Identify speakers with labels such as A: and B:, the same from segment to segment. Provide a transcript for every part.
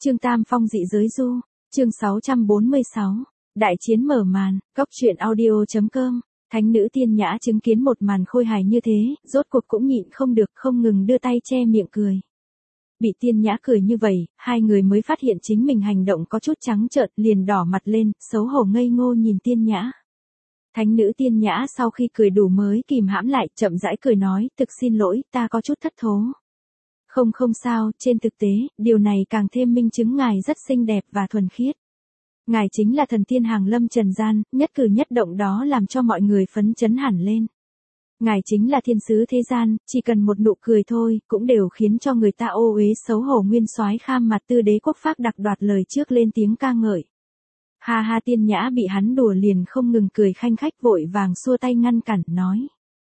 A: Trương Tam Phong dị giới du, chương 646, đại chiến mở màn, góc truyện audio.com, thánh nữ Tiên Nhã chứng kiến một màn khôi hài như thế, rốt cuộc cũng nhịn không được, không ngừng đưa tay che miệng cười. Bị Tiên Nhã cười như vậy, hai người mới phát hiện chính mình hành động có chút trắng trợn, liền đỏ mặt lên, xấu hổ ngây ngô nhìn Tiên Nhã. Thánh nữ Tiên Nhã sau khi cười đủ mới kìm hãm lại, chậm rãi cười nói, thực xin lỗi, ta có chút thất thố. Không sao, trên thực tế, điều này càng thêm minh chứng ngài rất xinh đẹp và thuần khiết. Ngài chính là thần tiên hàng lâm trần gian, nhất cử nhất động đó làm cho mọi người phấn chấn hẳn lên. Ngài chính là thiên sứ thế gian, chỉ cần một nụ cười thôi, cũng đều khiến cho người ta ô uế xấu hổ. Nguyên soái Kham Mặt Tư Đế Quốc Phác Đặc đoạt lời trước lên tiếng ca ngợi. Ha ha, Tiên Nhã bị hắn đùa liền không ngừng cười khanh khách, vội vàng xua tay ngăn cản, nói.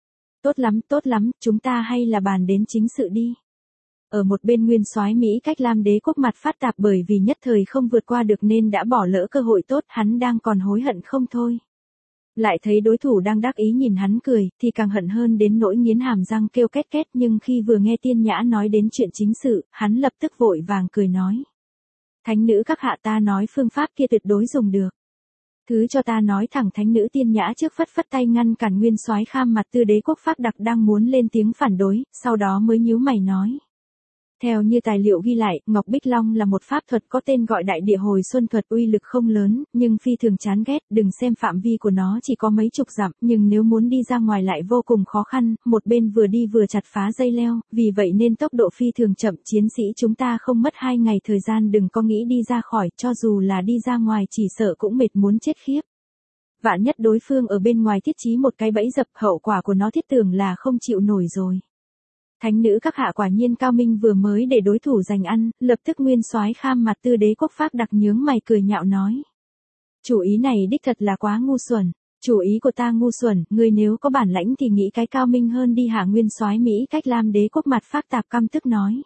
A: Tốt lắm, chúng ta hay là bàn đến chính sự đi. Ở một bên nguyên soái Mỹ Cách Lam Đế Quốc mặt phát tạp bởi vì nhất thời không vượt qua được nên đã bỏ lỡ cơ hội tốt, hắn đang còn hối hận không thôi. Lại thấy đối thủ đang đắc ý nhìn hắn cười, thì càng hận hơn đến nỗi nghiến hàm răng kêu két két, nhưng khi vừa nghe Tiên Nhã nói đến chuyện chính sự, hắn lập tức vội vàng cười nói. Thánh nữ các hạ, ta nói phương pháp kia tuyệt đối dùng được. Thứ cho ta nói thẳng. Thánh nữ Tiên Nhã trước phất tay ngăn cản nguyên soái Kham Mặt Tư Đế Quốc Phác Đặc đang muốn lên tiếng phản đối, sau đó mới nhíu mày nói. Theo như tài liệu ghi lại, Ngọc Bích Long là một pháp thuật có tên gọi Đại Địa Hồi Xuân Thuật, uy lực không lớn, nhưng phi thường chán ghét. Đừng xem phạm vi của nó chỉ có mấy chục dặm, nhưng nếu muốn đi ra ngoài lại vô cùng khó khăn, một bên vừa đi vừa chặt phá dây leo, vì vậy nên tốc độ phi thường chậm. Chiến sĩ chúng ta không mất 2 ngày thời gian, đừng có nghĩ đi ra khỏi, cho dù là đi ra ngoài chỉ sợ cũng mệt muốn chết khiếp. Vạn nhất đối phương ở bên ngoài thiết trí một cái bẫy dập, hậu quả của nó thiết tưởng là không chịu nổi rồi. Thánh nữ các hạ quả nhiên cao minh, vừa mới để đối thủ giành ăn, lập tức nguyên soái Kham Mặt Tư Đế Quốc Phác Đặc nhướng mày cười nhạo nói. Chủ ý này đích thật là quá ngu xuẩn. Chủ ý của ta ngu xuẩn, ngươi nếu có bản lãnh thì nghĩ cái cao minh hơn đi hả? Nguyên soái Mỹ Cách Lam Đế Quốc mặt Phác Tạp căm tức nói.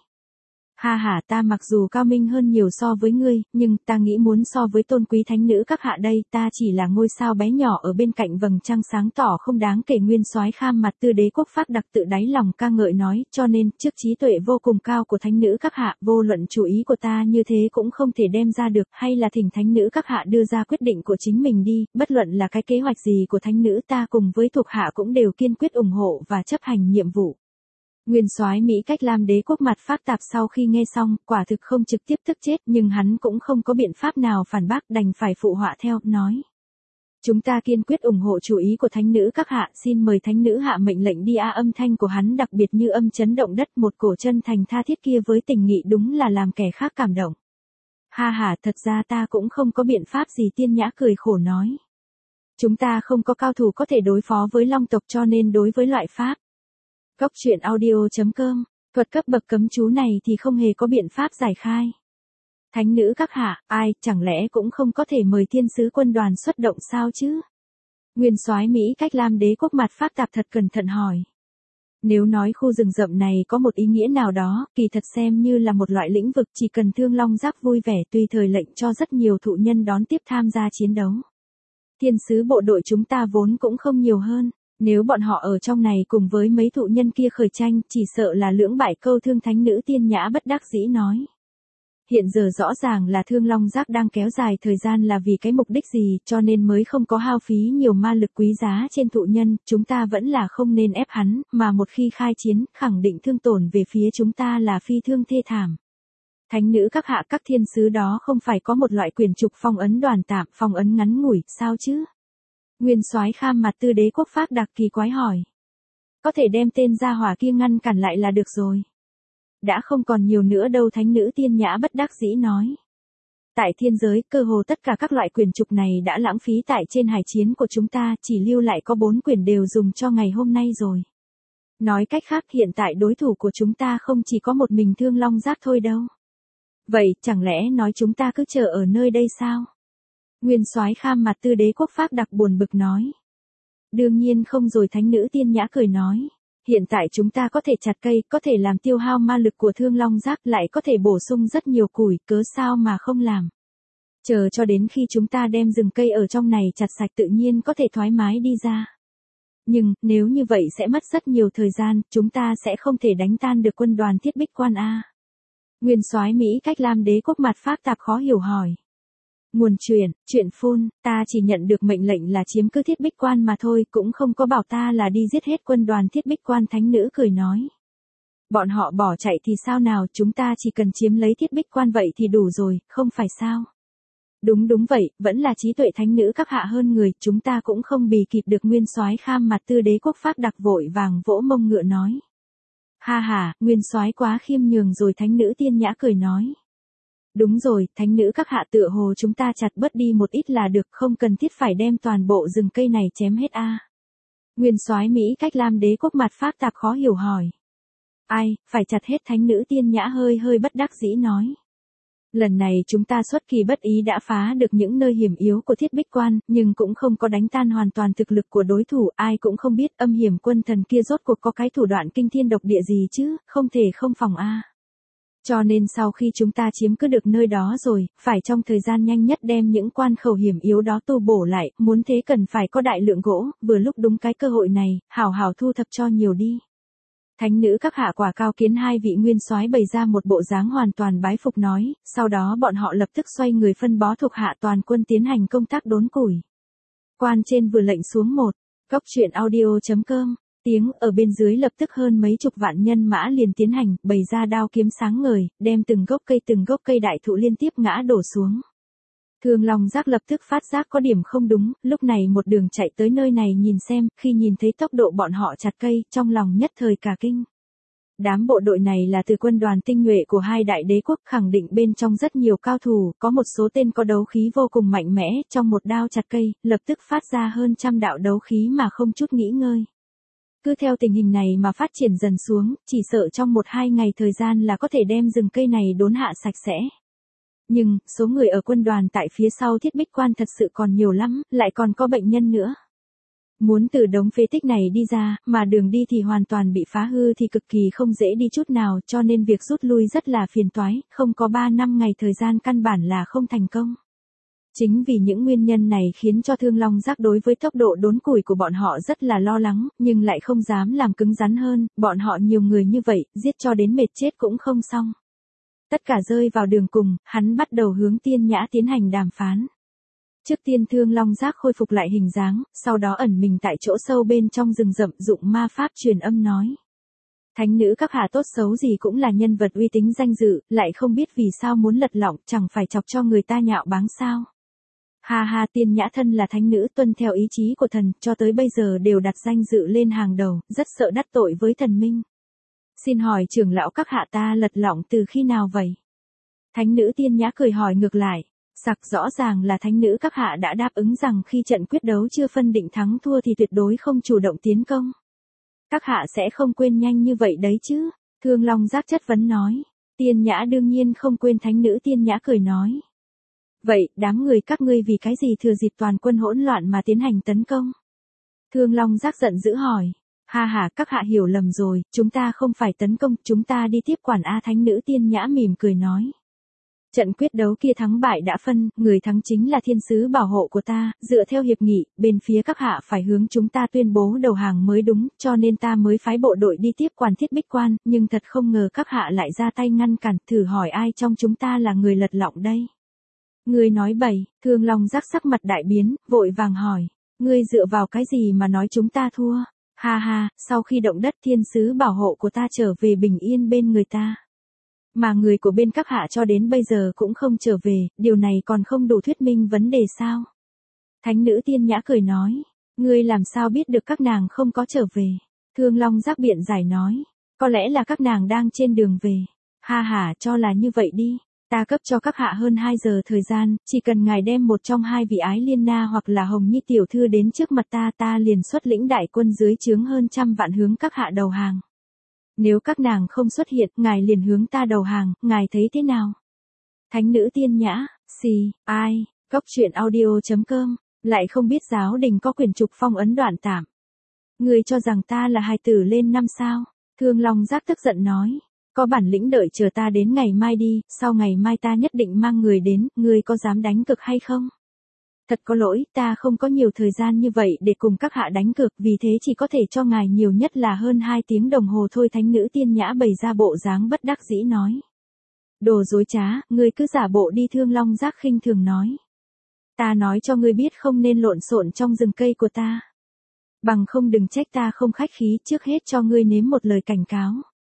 A: Ha, ta mặc dù cao minh hơn nhiều so với ngươi, nhưng ta nghĩ muốn so với tôn quý thánh nữ các hạ đây, ta chỉ là ngôi sao bé nhỏ ở bên cạnh vầng trăng sáng tỏ không đáng kể. Nguyên soái Kham Mặt Tư Đế Quốc Phác Đặc tự đáy lòng ca ngợi nói, cho nên, trước trí tuệ vô cùng cao của thánh nữ các hạ, vô luận chủ ý của ta như thế cũng không thể đem ra được, hay là thỉnh thánh nữ các hạ đưa ra quyết định của chính mình đi, bất luận là cái kế hoạch gì của thánh nữ, ta cùng với thuộc hạ cũng đều kiên quyết ủng hộ và chấp hành nhiệm vụ. Nguyên soái Mỹ Cách Lam Đế Quốc mặt Phác Tạp sau khi nghe xong, quả thực không trực tiếp tức chết, nhưng hắn cũng không có biện pháp nào phản bác, đành phải phụ họa theo, nói. Chúng ta kiên quyết ủng hộ chủ ý của thánh nữ các hạ, xin mời thánh nữ hạ mệnh lệnh đi. Âm thanh của hắn đặc biệt như âm chấn động đất, một cổ chân thành tha thiết kia với tình nghị đúng là làm kẻ khác cảm động. Ha, thật ra ta cũng không có biện pháp gì. Tiên Nhã cười khổ nói. Chúng ta không có cao thủ có thể đối phó với Long tộc, cho nên đối với loại pháp góc truyện audio.com, thuật cấp bậc cấm chú này thì không hề có biện pháp giải khai. Thánh nữ các hạ, ai, chẳng lẽ cũng không có thể mời thiên sứ quân đoàn xuất động sao chứ? Nguyên soái Mỹ Cách Lam Đế Quốc mặt Phác Tạp thật cẩn thận hỏi. Nếu nói khu rừng rậm này có một ý nghĩa nào đó, kỳ thật xem như là một loại lĩnh vực, chỉ cần Thương Long Giác vui vẻ tùy thời lệnh cho rất nhiều thụ nhân đón tiếp tham gia chiến đấu. Thiên sứ bộ đội chúng ta vốn cũng không nhiều hơn. Nếu bọn họ ở trong này cùng với mấy thụ nhân kia khởi tranh, chỉ sợ là lưỡng bại câu thương. Thánh nữ Tiên Nhã bất đắc dĩ nói. Hiện giờ rõ ràng là Thương Long Giác đang kéo dài thời gian là vì cái mục đích gì, cho nên mới không có hao phí nhiều ma lực quý giá trên thụ nhân, chúng ta vẫn là không nên ép hắn, mà một khi khai chiến, khẳng định thương tổn về phía chúng ta là phi thương thê thảm. Thánh nữ các hạ, các thiên sứ đó không phải có một loại quyền trục phong ấn đoàn tạm, phong ấn ngắn ngủi, sao chứ? Nguyên soái Kham Mặt Tư Đế Quốc Phác Đặc kỳ quái hỏi. Có thể đem tên gia hỏa kia ngăn cản lại là được rồi. Đã không còn nhiều nữa đâu. Thánh nữ Tiên Nhã bất đắc dĩ nói. Tại thiên giới, cơ hồ tất cả các loại quyền trục này đã lãng phí tại trên hải chiến của chúng ta, chỉ lưu lại có 4 quyền đều dùng cho ngày hôm nay rồi. Nói cách khác, hiện tại đối thủ của chúng ta không chỉ có một mình Thương Long Giác thôi đâu. Vậy, chẳng lẽ nói chúng ta cứ chờ ở nơi đây sao? Nguyên soái Kham Mặt Tư Đế Quốc Phác Đặc buồn bực nói. Đương nhiên không rồi. Thánh nữ Tiên Nhã cười nói. Hiện tại chúng ta có thể chặt cây, có thể làm tiêu hao ma lực của Thương Long Giác, lại có thể bổ sung rất nhiều củi, cớ sao mà không làm. Chờ cho đến khi chúng ta đem rừng cây ở trong này chặt sạch tự nhiên có thể thoải mái đi ra. Nhưng, nếu như vậy sẽ mất rất nhiều thời gian, chúng ta sẽ không thể đánh tan được quân đoàn Thiết Bích Quan a. Nguyên soái Mỹ Cách Lam đế quốc mặt phác tạp khó hiểu hỏi. Nguồn chuyện phun, ta chỉ nhận được mệnh lệnh là chiếm cứ Thiết Bích Quan mà thôi, cũng không có bảo ta là đi giết hết quân đoàn Thiết Bích Quan. Thánh nữ cười nói. Bọn họ bỏ chạy thì sao nào, chúng ta chỉ cần chiếm lấy Thiết Bích Quan vậy thì đủ rồi, không phải sao? Đúng vậy, vẫn là trí tuệ thánh nữ các hạ hơn người, chúng ta cũng không bì kịp được. Nguyên soái Kham Mặt Tư đế quốc Phác Đặc vội vàng vỗ mông ngựa nói. Ha, nguyên soái quá khiêm nhường rồi. Thánh nữ Tiên Nhã cười nói. Đúng rồi, thánh nữ các hạ, tựa hồ chúng ta chặt bớt đi một ít là được, không cần thiết phải đem toàn bộ rừng cây này chém hết a. Nguyên soái Mỹ Cách Lam đế quốc mặt phác tạp khó hiểu hỏi. Ai, phải chặt hết? Thánh nữ Tiên Nhã hơi bất đắc dĩ nói. Lần này chúng ta xuất kỳ bất ý đã phá được những nơi hiểm yếu của Thiết Bích Quan, nhưng cũng không có đánh tan hoàn toàn thực lực của đối thủ. Ai cũng không biết âm hiểm quân thần kia rốt cuộc có cái thủ đoạn kinh thiên độc địa gì chứ, không thể không phòng a. Cho nên sau khi chúng ta chiếm cứ được nơi đó rồi, phải trong thời gian nhanh nhất đem những quan khẩu hiểm yếu đó tu bổ lại, muốn thế cần phải có đại lượng gỗ, vừa lúc đúng cái cơ hội này, hảo thu thập cho nhiều đi. Thánh nữ các hạ quả cao kiến. Hai vị nguyên soái bày ra một bộ dáng hoàn toàn bái phục nói, sau đó bọn họ lập tức xoay người phân bó thuộc hạ toàn quân tiến hành công tác đốn củi. Quan trên vừa lệnh xuống một, góc truyện audio.com. Tiếng ở bên dưới lập tức hơn mấy chục vạn nhân mã liền tiến hành, bày ra đao kiếm sáng ngời, đem từng gốc cây đại thụ liên tiếp ngã đổ xuống. Thương Long Giác lập tức phát giác có điểm không đúng, lúc này một đường chạy tới nơi này nhìn xem, khi nhìn thấy tốc độ bọn họ chặt cây, trong lòng nhất thời cả kinh. Đám bộ đội này là từ quân đoàn tinh nhuệ của hai đại đế quốc, khẳng định bên trong rất nhiều cao thủ, có một số tên có đấu khí vô cùng mạnh mẽ, trong một đao chặt cây, lập tức phát ra hơn trăm đạo đấu khí mà không chút nghỉ ngơi. Cứ theo tình hình này mà phát triển dần xuống, chỉ sợ trong 1-2 ngày thời gian là có thể đem rừng cây này đốn hạ sạch sẽ. Nhưng, số người ở quân đoàn tại phía sau Thiết Bích Quan thật sự còn nhiều lắm, lại còn có bệnh nhân nữa. Muốn từ đống phế tích này đi ra, mà đường đi thì hoàn toàn bị phá hư thì cực kỳ không dễ đi chút nào, cho nên việc rút lui rất là phiền toái, không có 3-5 ngày thời gian căn bản là không thành công. Chính vì những nguyên nhân này khiến cho Thương Long Giác đối với tốc độ đốn củi của bọn họ rất là lo lắng, nhưng lại không dám làm cứng rắn hơn, bọn họ nhiều người như vậy, giết cho đến mệt chết cũng không xong. Tất cả rơi vào đường cùng, hắn bắt đầu hướng Tiên Nhã tiến hành đàm phán. Trước tiên Thương Long Giác khôi phục lại hình dáng, sau đó ẩn mình tại chỗ sâu bên trong rừng rậm dụng ma pháp truyền âm nói. Thánh nữ các hạ tốt xấu gì cũng là nhân vật uy tín danh dự, lại không biết vì sao muốn lật lọng, chẳng phải chọc cho người ta nhạo báng sao. Ha, Tiên Nhã thân là thánh nữ tuân theo ý chí của thần, cho tới bây giờ đều đặt danh dự lên hàng đầu, rất sợ đắc tội với thần minh. Xin hỏi trưởng lão các hạ, ta lật lọng từ khi nào vậy? Thánh nữ Tiên Nhã cười hỏi ngược lại. Rõ ràng là thánh nữ các hạ đã đáp ứng rằng khi trận quyết đấu chưa phân định thắng thua thì tuyệt đối không chủ động tiến công. Các hạ sẽ không quên nhanh như vậy đấy chứ? Thương Long Giác chất vấn nói. Tiên Nhã đương nhiên không quên. Thánh nữ Tiên Nhã cười nói. Vậy, đám người các ngươi vì cái gì thừa dịp toàn quân hỗn loạn mà tiến hành tấn công? Thương Long Giác giận dữ hỏi. Ha, các hạ hiểu lầm rồi, chúng ta không phải tấn công, chúng ta đi tiếp quản. Thánh nữ Tiên Nhã mỉm cười nói. Trận quyết đấu kia thắng bại đã phân, người thắng chính là thiên sứ bảo hộ của ta, dựa theo hiệp nghị, bên phía các hạ phải hướng chúng ta tuyên bố đầu hàng mới đúng, cho nên ta mới phái bộ đội đi tiếp quản Thiết Bích Quan, nhưng thật không ngờ các hạ lại ra tay ngăn cản, thử hỏi ai trong chúng ta là người lật lọng đây? Ngươi nói bậy. Thương Long Giác sắc mặt đại biến, vội vàng hỏi, ngươi dựa vào cái gì mà nói chúng ta thua? Ha, sau khi động đất thiên sứ bảo hộ của ta trở về bình yên bên người ta. Mà người của bên các hạ cho đến bây giờ cũng không trở về, điều này còn không đủ thuyết minh vấn đề sao? Thánh nữ Tiên Nhã cười nói, ngươi làm sao biết được các nàng không có trở về? Thương Long Giác biện giải nói, có lẽ là các nàng đang trên đường về. Ha, cho là như vậy đi. Ta cấp cho các hạ hơn 2 giờ thời gian, chỉ cần ngài đem một trong hai vị Ái Liên Na hoặc là Hồng Nhi tiểu thư đến trước mặt ta liền xuất lĩnh đại quân dưới trướng hơn 100 vạn hướng các hạ đầu hàng. Nếu các nàng không xuất hiện, ngài liền hướng ta đầu hàng, ngài thấy thế nào? Thánh nữ Tiên Nhã, ai, góc truyện audio.com, lại không biết giáo đình có quyển trục phong ấn đoạn tạm. Người cho rằng ta là hài tử lên năm sao? Thương Long Giác tức giận nói. Có bản lĩnh đợi chờ ta đến ngày mai đi, sau ngày mai ta nhất định mang người đến, ngươi có dám đánh cược hay không? Thật có lỗi, ta không có nhiều thời gian như vậy để cùng các hạ đánh cược, vì thế chỉ có thể cho ngài nhiều nhất là hơn 2 tiếng đồng hồ thôi. Thánh nữ Tiên Nhã bày ra bộ dáng bất đắc dĩ nói. Đồ dối trá, ngươi cứ giả bộ đi. Thương Long Giác khinh thường nói. Ta nói cho ngươi biết không nên lộn xộn trong rừng cây của ta. Bằng không đừng trách ta không khách khí, trước hết cho ngươi nếm một lời cảnh cáo.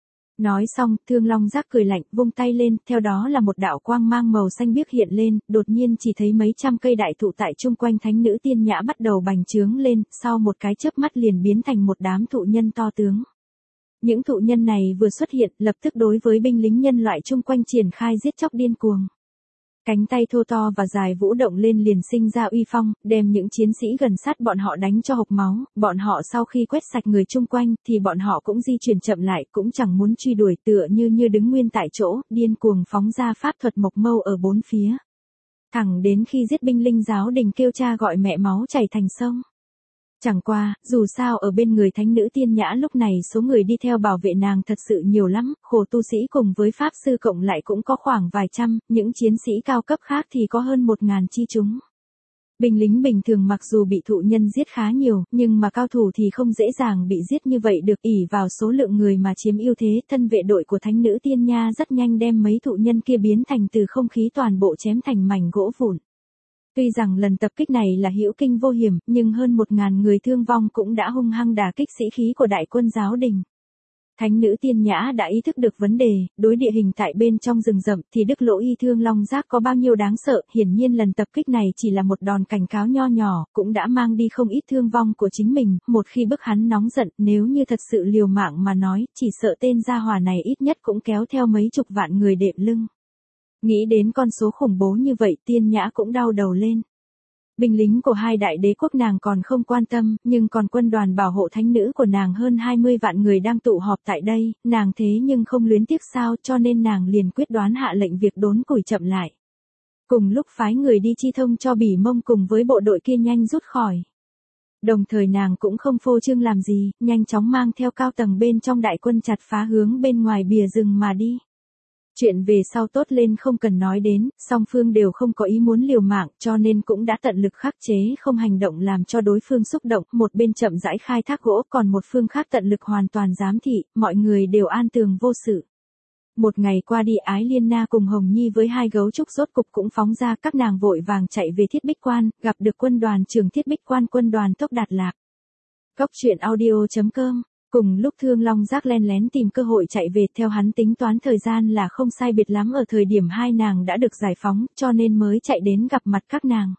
A: Nói xong, Thương Long Giác cười lạnh, vung tay lên, theo đó là một đạo quang mang màu xanh biếc hiện lên, đột nhiên chỉ thấy mấy trăm cây đại thụ tại chung quanh thánh nữ tiên nhã bắt đầu bành trướng lên, sau một cái chớp mắt liền biến thành một đám thụ nhân to tướng. Những thụ nhân này vừa xuất hiện, lập tức đối với binh lính nhân loại chung quanh triển khai giết chóc điên cuồng. Cánh tay thô to và dài vũ động lên liền sinh ra uy phong, đem những chiến sĩ gần sát bọn họ đánh cho hộc máu. Bọn họ sau khi quét sạch người chung quanh, thì bọn họ cũng di chuyển chậm lại, cũng chẳng muốn truy đuổi, tựa như đứng nguyên tại chỗ, điên cuồng phóng ra pháp thuật mộc mâu ở bốn phía. Thẳng đến khi giết binh linh giáo đình kêu cha gọi mẹ, máu chảy thành sông. Chẳng qua, dù sao ở bên người thánh nữ tiên nhã lúc này số người đi theo bảo vệ nàng thật sự nhiều lắm, khổ tu sĩ cùng với pháp sư cộng lại cũng có khoảng vài trăm, những chiến sĩ cao cấp khác thì có hơn 1000 chi chúng. Binh lính bình thường mặc dù bị thụ nhân giết khá nhiều, nhưng mà cao thủ thì không dễ dàng bị giết như vậy được, ỷ vào số lượng người mà chiếm ưu thế. Thân vệ đội của thánh nữ tiên nha rất nhanh đem mấy thụ nhân kia biến thành từ không khí toàn bộ chém thành mảnh gỗ vụn. Tuy rằng lần tập kích này là hữu kinh vô hiểm, nhưng hơn 1000 người thương vong cũng đã hung hăng đả kích sĩ khí của đại quân giáo đình. Thánh nữ tiên nhã đã ý thức được vấn đề, đối địa hình tại bên trong rừng rậm thì Đức Lỗ Y Thương Long Giác có bao nhiêu đáng sợ, hiển nhiên lần tập kích này chỉ là một đòn cảnh cáo nho nhỏ, cũng đã mang đi không ít thương vong của chính mình, một khi bức hắn nóng giận, nếu như thật sự liều mạng mà nói, chỉ sợ tên gia hỏa này ít nhất cũng kéo theo mấy chục vạn người đệm lưng. Nghĩ đến con số khủng bố như vậy, tiên nhã cũng đau đầu lên. Binh lính của hai đại đế quốc nàng còn không quan tâm, nhưng còn quân đoàn bảo hộ thánh nữ của nàng hơn 20 vạn người đang tụ họp tại đây, nàng thế nhưng không luyến tiếc sao, cho nên nàng liền quyết đoán hạ lệnh việc đốn củi chậm lại. Cùng lúc phái người đi chi thông cho Bỉ Mông cùng với bộ đội kia nhanh rút khỏi. Đồng thời nàng cũng không phô trương làm gì, nhanh chóng mang theo cao tầng bên trong đại quân chặt phá hướng bên ngoài bìa rừng mà đi. Chuyện về sau tốt lên không cần nói đến, song phương đều không có ý muốn liều mạng, cho nên cũng đã tận lực khắc chế không hành động làm cho đối phương xúc động, một bên chậm rãi khai thác gỗ, còn một phương khác tận lực hoàn toàn giám thị, mọi người đều an tường vô sự. Một ngày qua đi, Ái Liên Na cùng Hồng Nhi với hai gấu trúc rốt cục cũng phóng ra, các nàng vội vàng chạy về Thiết Bích Quan, gặp được quân đoàn trưởng Thiết Bích Quan, quân đoàn Tốc Đạt Lạc. Cóc truyện audio.com. Cùng lúc Thương Long Giác len lén tìm cơ hội chạy về, theo hắn tính toán thời gian là không sai biệt lắm ở thời điểm hai nàng đã được giải phóng, cho nên mới chạy đến gặp mặt các nàng.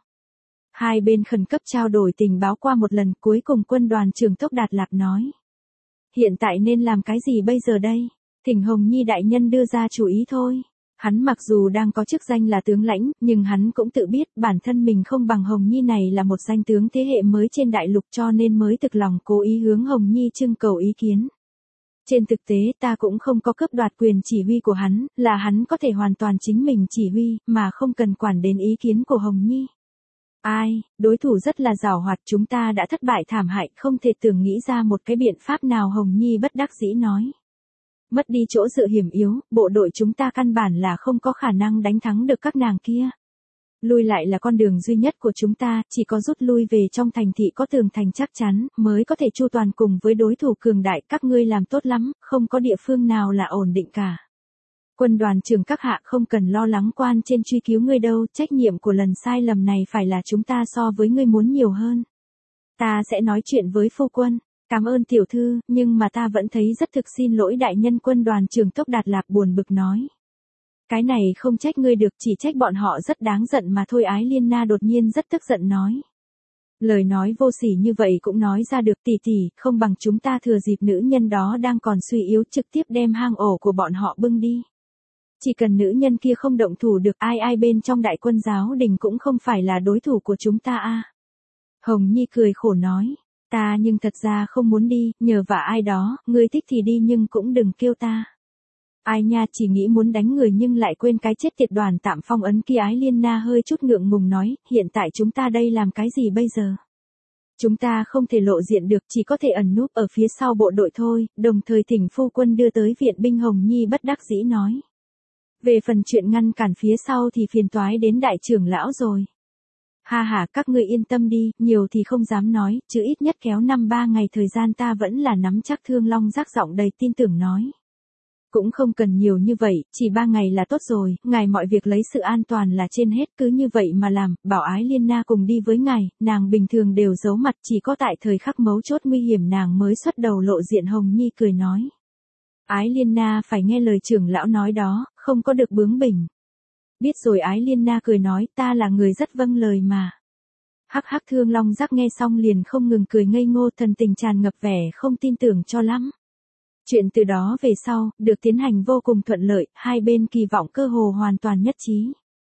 A: Hai bên khẩn cấp trao đổi tình báo qua một lần, cuối cùng quân đoàn trưởng Tốc Đạt Lạc nói. Hiện tại nên làm cái gì bây giờ đây? Thỉnh Hồng Nhi đại nhân đưa ra chủ ý thôi. Hắn mặc dù đang có chức danh là tướng lãnh, nhưng hắn cũng tự biết bản thân mình không bằng Hồng Nhi này là một danh tướng thế hệ mới trên đại lục, cho nên mới thực lòng cố ý hướng Hồng Nhi trưng cầu ý kiến. Trên thực tế ta cũng không có cướp đoạt quyền chỉ huy của hắn, là hắn có thể hoàn toàn chính mình chỉ huy, mà không cần quản đến ý kiến của Hồng Nhi. Ai, đối thủ rất là giàu hoạt, chúng ta đã thất bại thảm hại, không thể tưởng nghĩ ra một cái biện pháp nào. Hồng Nhi bất đắc dĩ nói. Mất đi chỗ dựa hiểm yếu, bộ đội chúng ta căn bản là không có khả năng đánh thắng được các nàng kia. Lui lại là con đường duy nhất của chúng ta, chỉ có rút lui về trong thành thị có tường thành chắc chắn, mới có thể chu toàn cùng với đối thủ cường đại. Các ngươi làm tốt lắm, không có địa phương nào là ổn định cả. Quân đoàn trưởng các hạ không cần lo lắng quan trên truy cứu ngươi đâu, trách nhiệm của lần sai lầm này phải là chúng ta so với ngươi muốn nhiều hơn. Ta sẽ nói chuyện với phu quân. Cảm ơn tiểu thư, nhưng mà ta vẫn thấy rất thực xin lỗi đại nhân. Quân đoàn trưởng Tốc Đạt Lạc buồn bực nói. Cái này không trách ngươi được, chỉ trách bọn họ rất đáng giận mà thôi. Ái Liên Na đột nhiên rất tức giận nói. Lời nói vô sỉ như vậy cũng nói ra được. Tỷ tỷ, không bằng chúng ta thừa dịp nữ nhân đó đang còn suy yếu trực tiếp đem hang ổ của bọn họ bưng đi. Chỉ cần nữ nhân kia không động thủ được, ai bên trong đại quân giáo đình cũng không phải là đối thủ của chúng ta a. Hồng Nhi cười khổ nói. Ta nhưng thật ra không muốn đi, nhờ vả ai đó, ngươi thích thì đi nhưng cũng đừng kêu ta. Ai nha, chỉ nghĩ muốn đánh người nhưng lại quên cái chết tiệt đoàn tạm phong ấn kia. Ái Liên Na hơi chút ngượng ngùng nói, hiện tại chúng ta đây làm cái gì bây giờ? Chúng ta không thể lộ diện được, chỉ có thể ẩn núp ở phía sau bộ đội thôi, đồng thời thỉnh phu quân đưa tới viện binh. Hồng Nhi bất đắc dĩ nói. Về phần chuyện ngăn cản phía sau thì phiền toái đến đại trưởng lão rồi. Ha ha, các ngươi yên tâm đi, nhiều thì không dám nói, chứ ít nhất kéo 5-3 ngày thời gian ta vẫn là nắm chắc. Thương Long Giác giọng đầy tin tưởng nói. Cũng không cần nhiều như vậy, chỉ 3 ngày là tốt rồi, ngài mọi việc lấy sự an toàn là trên hết, cứ như vậy mà làm, bảo Ái Liên Na cùng đi với ngài, nàng bình thường đều giấu mặt, chỉ có tại thời khắc mấu chốt nguy hiểm nàng mới xuất đầu lộ diện. Hồng Nhi cười nói. Ái Liên Na phải nghe lời trưởng lão nói đó, không có được bướng bỉnh. Biết rồi. Ái Liên Na cười nói, ta là người rất vâng lời mà. Hắc hắc. Thương Long Giác nghe xong liền không ngừng cười ngây ngô, thần tình tràn ngập vẻ không tin tưởng cho lắm. Chuyện từ đó về sau, được tiến hành vô cùng thuận lợi, hai bên kỳ vọng cơ hồ hoàn toàn nhất trí.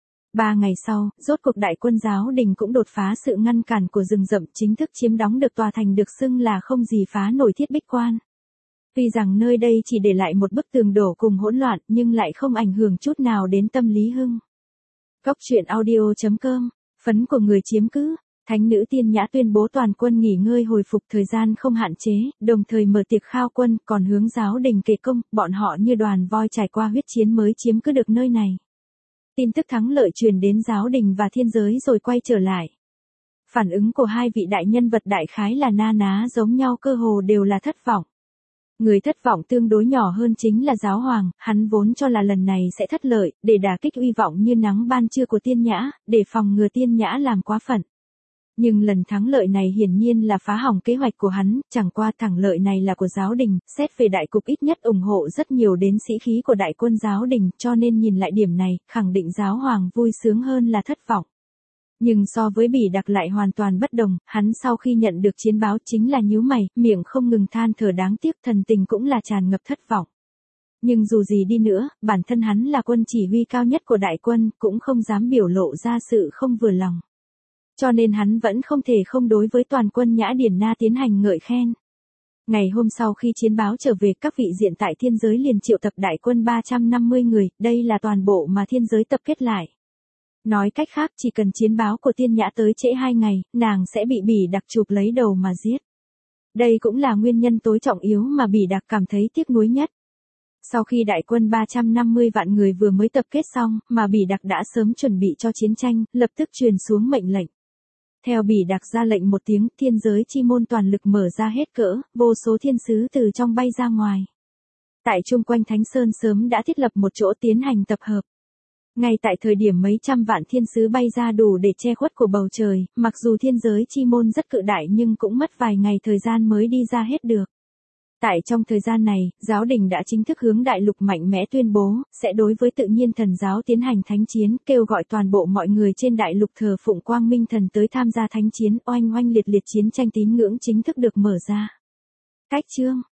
A: 3 ngày sau, rốt cuộc đại quân Giáo Đình cũng đột phá sự ngăn cản của rừng rậm, chính thức chiếm đóng được tòa thành được xưng là không gì phá nổi Thiết Bích Quan. Tuy rằng nơi đây chỉ để lại một bức tường đổ cùng hỗn loạn, nhưng lại không ảnh hưởng chút nào đến tâm lý Hưng. Góc truyện audio.com, phấn của người chiếm cứ. Thánh nữ Tiên Nhã tuyên bố toàn quân nghỉ ngơi hồi phục thời gian không hạn chế, đồng thời mở tiệc khao quân, còn hướng Giáo Đình kể công, bọn họ như đoàn voi trải qua huyết chiến mới chiếm cứ được nơi này. Tin tức thắng lợi truyền đến Giáo Đình và thiên giới rồi quay trở lại. Phản ứng của hai vị đại nhân vật đại khái là na ná giống nhau, cơ hồ đều là thất vọng. Người thất vọng tương đối nhỏ hơn chính là Giáo Hoàng, hắn vốn cho là lần này sẽ thất lợi, để đả kích uy vọng như nắng ban trưa của Tiên Nhã, để phòng ngừa Tiên Nhã làm quá phận. Nhưng lần thắng lợi này hiển nhiên là phá hỏng kế hoạch của hắn, chẳng qua thắng lợi này là của Giáo Đình, xét về đại cục ít nhất ủng hộ rất nhiều đến sĩ khí của đại quân Giáo Đình, cho nên nhìn lại điểm này, khẳng định Giáo Hoàng vui sướng hơn là thất vọng. Nhưng so với Bỉ Đặc lại hoàn toàn bất đồng, hắn sau khi nhận được chiến báo chính là nhíu mày, miệng không ngừng than thở đáng tiếc, thần tình cũng là tràn ngập thất vọng. Nhưng dù gì đi nữa, bản thân hắn là quân chỉ huy cao nhất của đại quân, cũng không dám biểu lộ ra sự không vừa lòng. Cho nên hắn vẫn không thể không đối với toàn quân Nhã Điển Na tiến hành ngợi khen. Ngày hôm sau khi chiến báo trở về, các vị diện tại thiên giới liền triệu tập đại quân 350 người, đây là toàn bộ mà thiên giới tập kết lại. Nói cách khác, chỉ cần chiến báo của Tiên Nhã tới trễ 2 ngày, nàng sẽ bị Bỉ Đặc chụp lấy đầu mà giết. Đây cũng là nguyên nhân tối trọng yếu mà Bỉ Đặc cảm thấy tiếc nuối nhất. Sau khi đại quân 350 vạn người vừa mới tập kết xong, mà Bỉ Đặc đã sớm chuẩn bị cho chiến tranh, lập tức truyền xuống mệnh lệnh. Theo Bỉ Đặc ra lệnh một tiếng, thiên giới chi môn toàn lực mở ra hết cỡ, vô số thiên sứ từ trong bay ra ngoài. Tại chung quanh Thánh Sơn sớm đã thiết lập một chỗ tiến hành tập hợp. Ngay tại thời điểm mấy trăm vạn thiên sứ bay ra đủ để che khuất của bầu trời, mặc dù thiên giới chi môn rất cự đại nhưng cũng mất vài ngày thời gian mới đi ra hết được. Tại trong thời gian này, Giáo Đình đã chính thức hướng đại lục mạnh mẽ tuyên bố, sẽ đối với tự nhiên thần giáo tiến hành thánh chiến, kêu gọi toàn bộ mọi người trên đại lục thờ phụng Quang Minh Thần tới tham gia thánh chiến, oanh oanh liệt liệt chiến tranh tín ngưỡng chính thức được mở ra. Cách chương